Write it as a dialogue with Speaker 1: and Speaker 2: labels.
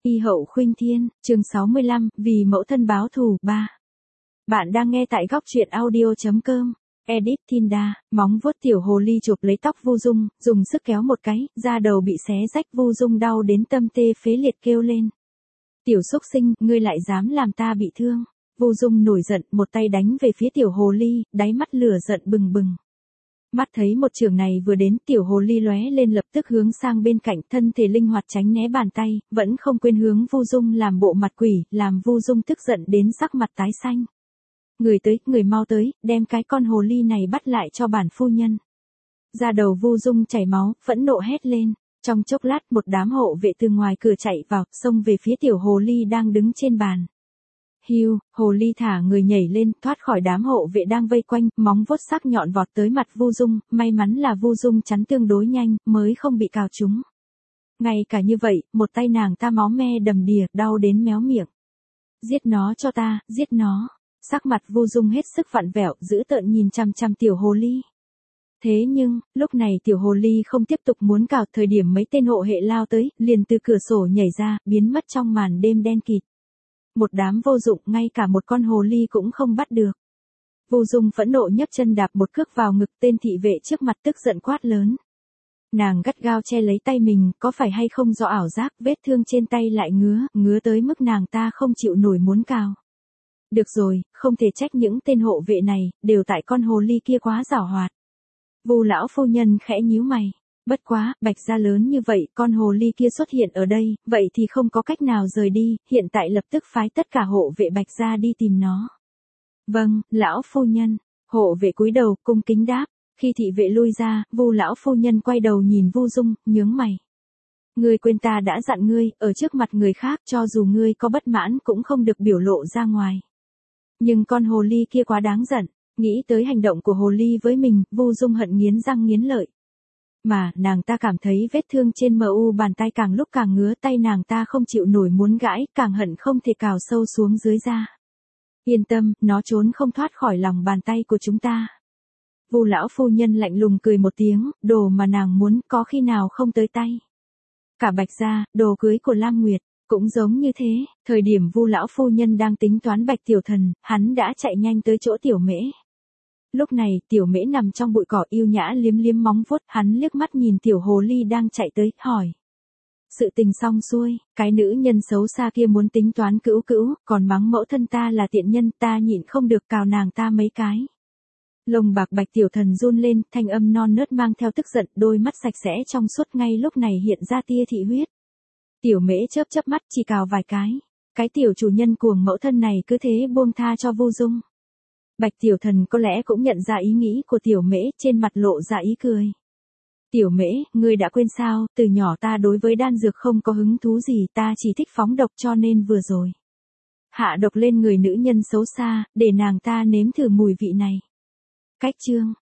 Speaker 1: Y hậu khuynh thiên, chương 65, vì mẫu thân báo thù 3. Bạn đang nghe tại góc truyện audio.com. Edit Tinda, móng vuốt tiểu hồ ly chụp lấy tóc Vu Dung, dùng sức kéo một cái, da đầu bị xé rách. Vu Dung đau đến tâm tê phế liệt kêu lên. Tiểu xúc sinh, ngươi lại dám làm ta bị thương. Vu Dung nổi giận, một tay đánh về phía tiểu hồ ly, đáy mắt lửa giận bừng bừng. Mắt thấy một trường này vừa đến, tiểu hồ ly lóe lên lập tức hướng sang bên cạnh, thân thể linh hoạt tránh né bàn tay, vẫn không quên hướng Vu Dung làm bộ mặt quỷ, làm Vu Dung tức giận đến sắc mặt tái xanh. Người tới, người mau tới, đem cái con hồ ly này bắt lại cho bản phu nhân. Da đầu Vu Dung chảy máu, phẫn nộ hét lên. Trong chốc lát một đám hộ vệ từ ngoài cửa chạy vào, xông về phía tiểu hồ ly đang đứng trên bàn. Hiu, hồ ly thả người nhảy lên, thoát khỏi đám hộ vệ đang vây quanh, móng vuốt sắc nhọn vọt tới mặt Vu Dung, may mắn là Vu Dung chắn tương đối nhanh, mới không bị cào trúng. Ngay cả như vậy, một tay nàng ta máu me đầm đìa, đau đến méo miệng. Giết nó cho ta, giết nó. Sắc mặt Vu Dung hết sức vặn vẹo, dữ tợn nhìn chằm chằm tiểu hồ ly. Thế nhưng, lúc này tiểu hồ ly không tiếp tục muốn cào, thời điểm mấy tên hộ hệ lao tới, liền từ cửa sổ nhảy ra, biến mất trong màn đêm đen kịt. Một đám vô dụng, ngay cả một con hồ ly cũng không bắt được. Vu Dung phẫn nộ nhấc chân đạp một cước vào ngực tên thị vệ trước mặt, tức giận quát lớn. Nàng gắt gao che lấy tay mình, có phải hay không do ảo giác, vết thương trên tay lại ngứa tới mức nàng ta không chịu nổi muốn cào. Được rồi, không thể trách những tên hộ vệ này, đều tại con hồ ly kia quá giảo hoạt. Vu lão phu nhân khẽ nhíu mày. Bất quá, Bạch gia lớn như vậy, con hồ ly kia xuất hiện ở đây, vậy thì không có cách nào rời đi, hiện tại lập tức phái tất cả hộ vệ Bạch gia đi tìm nó. Vâng, lão phu nhân. Hộ vệ cúi đầu, cung kính đáp. Khi thị vệ lui ra, Vu lão phu nhân quay đầu nhìn Vu Dung, nhướng mày. Ngươi quên ta đã dặn ngươi, ở trước mặt người khác, cho dù ngươi có bất mãn cũng không được biểu lộ ra ngoài. Nhưng con hồ ly kia quá đáng giận, nghĩ tới hành động của hồ ly với mình, Vu Dung hận nghiến răng nghiến lợi. Mà, nàng ta cảm thấy vết thương trên mu bàn tay càng lúc càng ngứa, tay nàng ta không chịu nổi muốn gãi, càng hận không thể cào sâu xuống dưới da. Yên tâm, nó trốn không thoát khỏi lòng bàn tay của chúng ta. Vu lão phu nhân lạnh lùng cười một tiếng, đồ mà nàng muốn có khi nào không tới tay. Cả Bạch gia, đồ cưới của Lam Nguyệt, cũng giống như thế, thời điểm Vu lão phu nhân đang tính toán Bạch tiểu thần, hắn đã chạy nhanh tới chỗ tiểu mễ. Lúc này, tiểu mễ nằm trong bụi cỏ yêu nhã liếm liếm móng vuốt, hắn liếc mắt nhìn tiểu hồ ly đang chạy tới, hỏi. Sự tình xong xuôi, cái nữ nhân xấu xa kia muốn tính toán cữu cữu, còn mắng mẫu thân ta là tiện nhân, ta nhịn không được cào nàng ta mấy cái. Lông bạc Bạch tiểu thần run lên, thanh âm non nớt mang theo tức giận, đôi mắt sạch sẽ trong suốt ngay lúc này hiện ra tia thị huyết. Tiểu mễ chớp chớp mắt chỉ cào vài cái tiểu chủ nhân cuồng mẫu thân này cứ thế buông tha cho Vu Dung. Bạch tiểu thần có lẽ cũng nhận ra ý nghĩ của tiểu mễ, trên mặt lộ ra ý cười. Tiểu mễ, ngươi đã quên sao, từ nhỏ ta đối với đan dược không có hứng thú gì, ta chỉ thích phóng độc cho nên vừa rồi hạ độc lên người nữ nhân xấu xa, để nàng ta nếm thử mùi vị này. Cách chương